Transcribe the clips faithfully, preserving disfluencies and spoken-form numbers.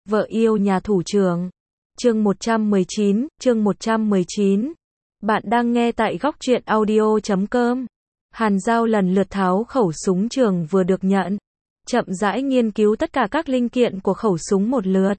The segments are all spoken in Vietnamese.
Vợ yêu nhà thủ trưởng. Chương một trăm mười chín, chương một trăm mười chín. Bạn đang nghe tại góc truyện audio chấm com. Hàn Dao lần lượt tháo khẩu súng trường vừa được nhận, chậm rãi nghiên cứu tất cả các linh kiện của khẩu súng một lượt.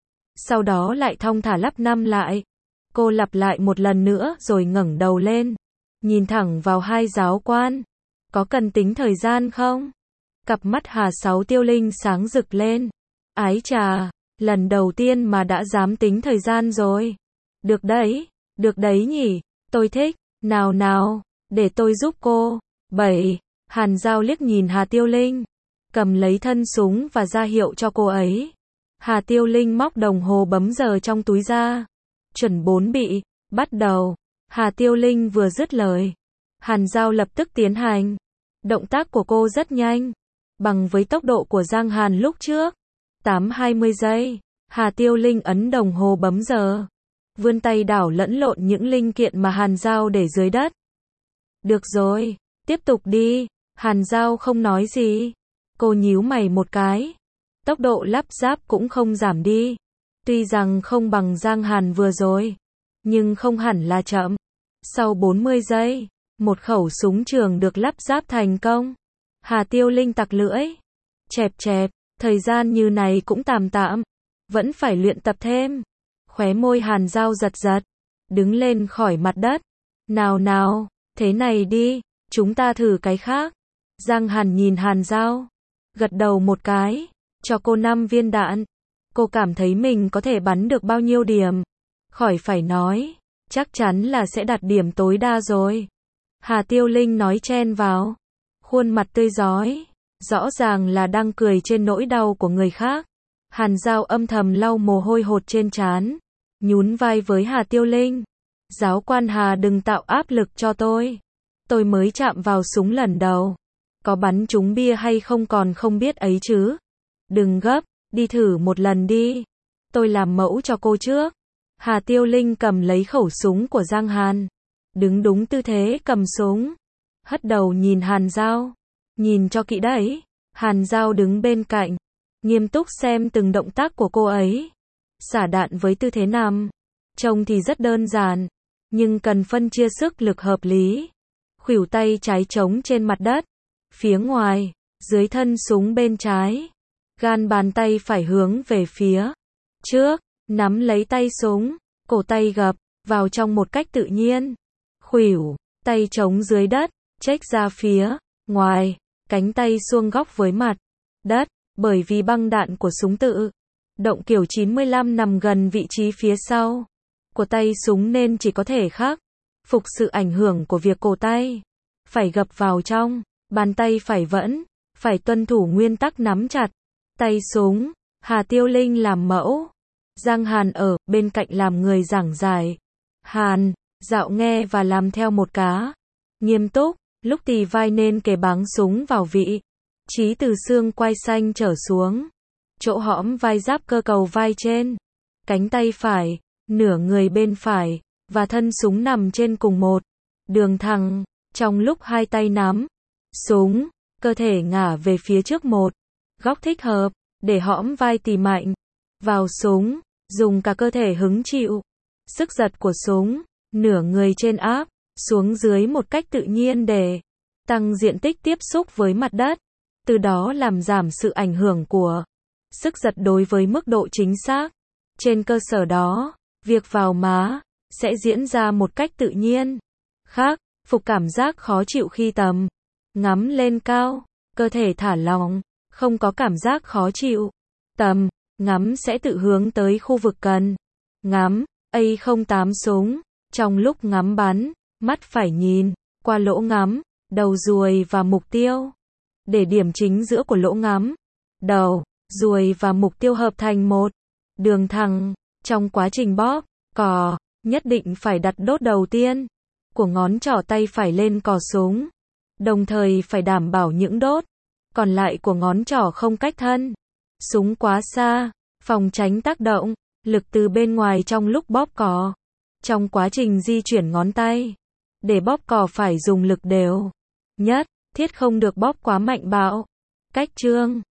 Sau đó lại thong thả lắp năm lại. Cô lặp lại một lần nữa rồi ngẩng đầu lên, nhìn thẳng vào hai giáo quan. Có cần tính thời gian không? Cặp mắt Hà Sáu Tiêu Linh sáng rực lên. Ái chà, lần đầu tiên mà đã dám tính thời gian rồi. Được đấy, được đấy nhỉ, tôi thích, nào nào, để tôi giúp cô. Bảy. Hàn Dao liếc nhìn Hà Tiêu Linh, cầm lấy thân súng và ra hiệu cho cô ấy. Hà Tiêu Linh móc đồng hồ bấm giờ trong túi ra. Chuẩn bốn bị, bắt đầu. Hà Tiêu Linh vừa dứt lời, Hàn Dao lập tức tiến hành. Động tác của cô rất nhanh, bằng với tốc độ của Giang Hàn lúc trước. tám hai mươi giây, Hà Tiêu Linh ấn đồng hồ bấm giờ, vươn tay đảo lẫn lộn những linh kiện mà Hàn Dao để dưới đất. Được rồi, tiếp tục đi. Hàn Dao không nói gì. Cô nhíu mày một cái. Tốc độ lắp ráp cũng không giảm đi. Tuy rằng không bằng Giang Hàn vừa rồi, nhưng không hẳn là chậm. Sau bốn mươi giây, một khẩu súng trường được lắp ráp thành công. Hà Tiêu Linh tặc lưỡi. Chẹp chẹp, thời gian như này cũng tạm tạm. Vẫn phải luyện tập thêm. Khóe môi Hàn Dao giật giật. Đứng lên khỏi mặt đất. Nào nào, thế này đi, chúng ta thử cái khác. Giang Hàn nhìn Hàn Dao, gật đầu một cái, cho cô năm viên đạn. Cô cảm thấy mình có thể bắn được bao nhiêu điểm. Khỏi phải nói, chắc chắn là sẽ đạt điểm tối đa rồi. Hà Tiêu Linh nói chen vào, khuôn mặt tươi rói, rõ ràng là đang cười trên nỗi đau của người khác. Hàn Dao âm thầm lau mồ hôi hột trên trán, nhún vai với Hà Tiêu Linh. Giáo quan Hà, đừng tạo áp lực cho tôi. Tôi mới chạm vào súng lần đầu. Có bắn trúng bia hay không còn không biết ấy chứ. Đừng gấp, đi thử một lần đi. Tôi làm mẫu cho cô trước. Hà Tiêu Linh cầm lấy khẩu súng của Giang Hàn, đứng đúng tư thế cầm súng, hất đầu nhìn Hàn Dao. Nhìn cho kỹ đấy. Hàn Dao đứng bên cạnh, nghiêm túc xem từng động tác của cô ấy. Xả đạn với tư thế nằm, trông thì rất đơn giản, nhưng cần phân chia sức lực hợp lý. Khuỷu tay trái chống trên mặt đất, phía ngoài, dưới thân súng bên trái. Gan bàn tay phải hướng về phía trước, nắm lấy tay súng, cổ tay gập vào trong một cách tự nhiên. Khuỷu tay chống dưới đất, chếch ra phía ngoài, cánh tay suông góc với mặt đất, bởi vì băng đạn của súng tự động kiểu chín mươi lăm nằm gần vị trí phía sau của tay súng nên chỉ có thể khắc phục sự ảnh hưởng của việc cổ tay phải gập vào trong, bàn tay phải vẫn phải tuân thủ nguyên tắc nắm chặt tay súng. Hà Tiêu Linh làm mẫu, Giang Hàn ở bên cạnh làm người giảng giải. Hàn Dạo nghe và làm theo một cá. Nghiêm túc, lúc tì vai nên kề báng súng vào vị trí từ xương quai xanh trở xuống, chỗ hõm vai giáp cơ cầu vai trên. Cánh tay phải, nửa người bên phải, và thân súng nằm trên cùng một đường thẳng. Trong lúc hai tay nắm súng, cơ thể ngả về phía trước một góc thích hợp, để hõm vai tì mạnh vào súng, dùng cả cơ thể hứng chịu sức giật của súng. Nửa người trên áp xuống dưới một cách tự nhiên để tăng diện tích tiếp xúc với mặt đất, từ đó làm giảm sự ảnh hưởng của sức giật đối với mức độ chính xác. Trên cơ sở đó, việc vào má sẽ diễn ra một cách tự nhiên. Khác, phục cảm giác khó chịu khi tầm ngắm lên cao, cơ thể thả lỏng, không có cảm giác khó chịu. Tầm ngắm sẽ tự hướng tới khu vực cần ngắm. A không tám súng, trong lúc ngắm bắn, mắt phải nhìn qua lỗ ngắm, đầu ruồi và mục tiêu, để điểm chính giữa của lỗ ngắm, đầu, ruồi và mục tiêu hợp thành một đường thẳng. Trong quá trình bóp cò, nhất định phải đặt đốt đầu tiên của ngón trỏ tay phải lên cò súng, đồng thời phải đảm bảo những đốt còn lại của ngón trỏ không cách thân súng quá xa, phòng tránh tác động lực từ bên ngoài trong lúc bóp cò. Trong quá trình di chuyển ngón tay, để bóp cò phải dùng lực đều nhất, thiết không được bóp quá mạnh bạo. Cách chương